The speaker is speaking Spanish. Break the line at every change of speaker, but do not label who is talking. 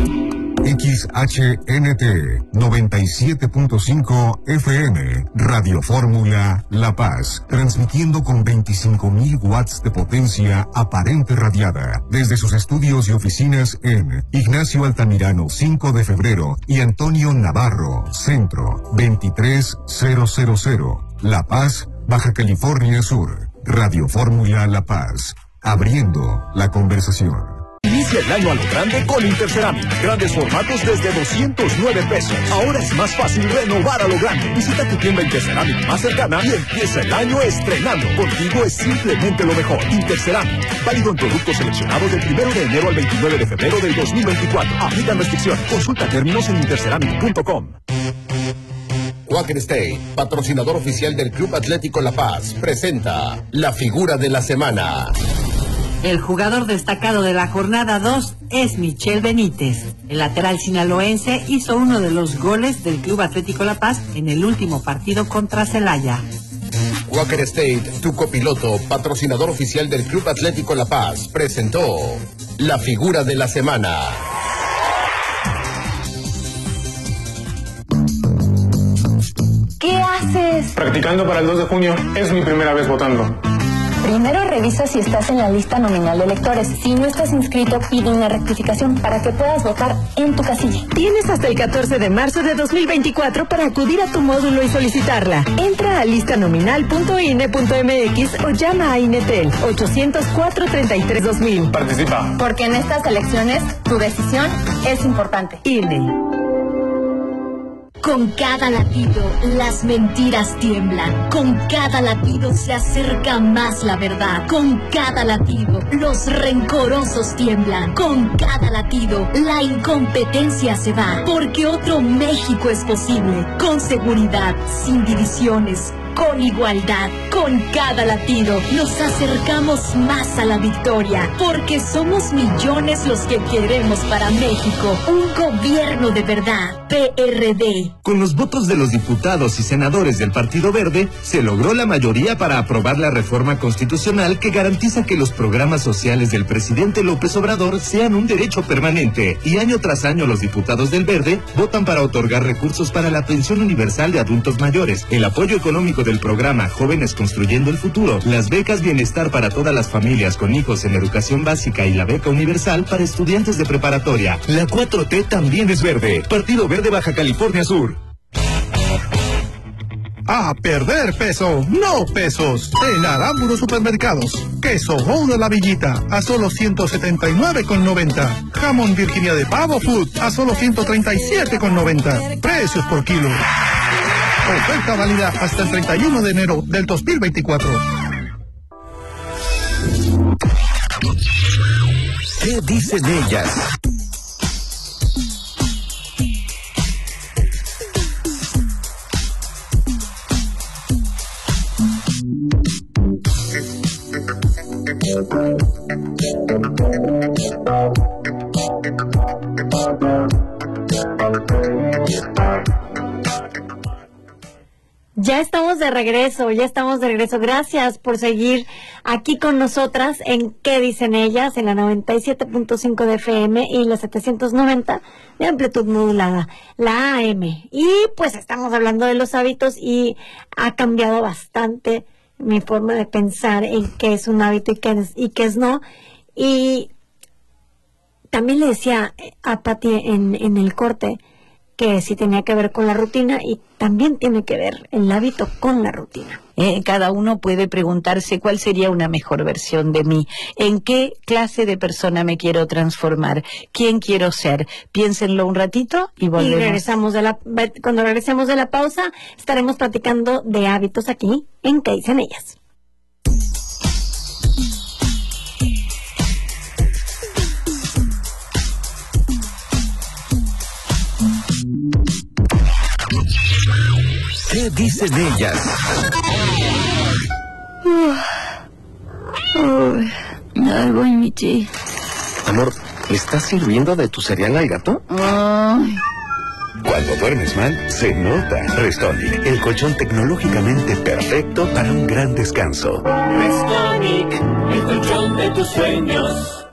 XHNT 97.5 FM, Radio Fórmula La Paz, transmitiendo con 25.000 watts de potencia aparente radiada desde sus estudios y oficinas en Ignacio Altamirano 5 de febrero y Antonio Navarro, Centro 23000, La Paz, Baja California Sur. Radio Fórmula La Paz, abriendo la conversación.
Inicia el año a lo grande con Interceramic. Grandes formatos desde 209 pesos. Ahora es más fácil renovar a lo grande. Visita tu tienda Interceramic más cercana y empieza el año estrenando. Contigo es simplemente lo mejor. Interceramic. Válido en productos seleccionados del 1 de enero al 29 de febrero del 2024. Aplican restricciones. Consulta términos en interceramic.com.
Quaker State, patrocinador oficial del Club Atlético La Paz, presenta la figura de la semana.
El jugador destacado de la jornada 2 es Michel Benítez. El lateral sinaloense hizo uno de los goles del Club Atlético La Paz en el último partido contra Celaya.
Quaker State, tu copiloto, patrocinador oficial del Club Atlético La Paz, presentó la figura de la semana.
¿Qué haces?
Practicando para el 2 de junio. Es mi primera vez votando.
Primero revisa si estás en la lista nominal de electores. Si no estás inscrito, pide una rectificación para que puedas votar en tu casilla.
Tienes hasta el 14 de marzo de 2024 para acudir a tu módulo y solicitarla. Entra a listanominal.ine.mx o llama a Inetel 800-433-2000.
Participa.
Porque en estas elecciones, tu decisión es importante.
INE.
Con cada latido, las mentiras tiemblan. Con cada latido se acerca más la verdad. Con cada latido, los rencorosos tiemblan. Con cada latido, la incompetencia se va. Porque otro México es posible. Con seguridad, sin divisiones, con igualdad. Con cada latido, nos acercamos más a la victoria. Porque somos millones los que queremos para México un gobierno de verdad. PRD.
Con los votos de los diputados y senadores del Partido Verde, se logró la mayoría para aprobar la reforma constitucional que garantiza que los programas sociales del presidente López Obrador sean un derecho permanente. Y año tras año los diputados del Verde votan para otorgar recursos para la pensión universal de adultos mayores, el apoyo económico del programa Jóvenes Construyendo el Futuro, las becas bienestar para todas las familias con hijos en educación básica y la beca universal para estudiantes de preparatoria. La 4T también es verde. Partido Verde Baja California Sur.
A perder peso, no pesos. En Aramburu Supermercados. Queso Go de la Villita a solo 179,90. Jamón Virginia de Pavo Food a solo 137,90. Precios por kilo. Oferta válida hasta el 31 de enero del 2024.
¿Qué dicen ellas?
Ya estamos de regreso. Gracias por seguir aquí con nosotras en ¿Qué dicen ellas? En la 97.5 de FM y la 790 de amplitud modulada, la AM. Y pues estamos hablando de los hábitos y ha cambiado bastante mi forma de pensar en qué es un hábito y qué es no. Y también le decía a Pati en el corte que sí tenía que ver con la rutina y también tiene que ver el hábito con la rutina.
Cada uno puede preguntarse cuál sería una mejor versión de mí, en qué clase de persona me quiero transformar, quién quiero ser. Piénsenlo un ratito y volvemos.
Y cuando regresemos de la pausa estaremos platicando de hábitos aquí en ¿Qué dicen ellas?
¿Qué dicen ellas?
Ay, voy, Michi.
Amor, ¿le estás sirviendo de tu cereal al gato?
Ay.
Cuando duermes mal, se nota. Restonic, el colchón tecnológicamente perfecto para un gran descanso.
Restonic, el colchón de tus sueños.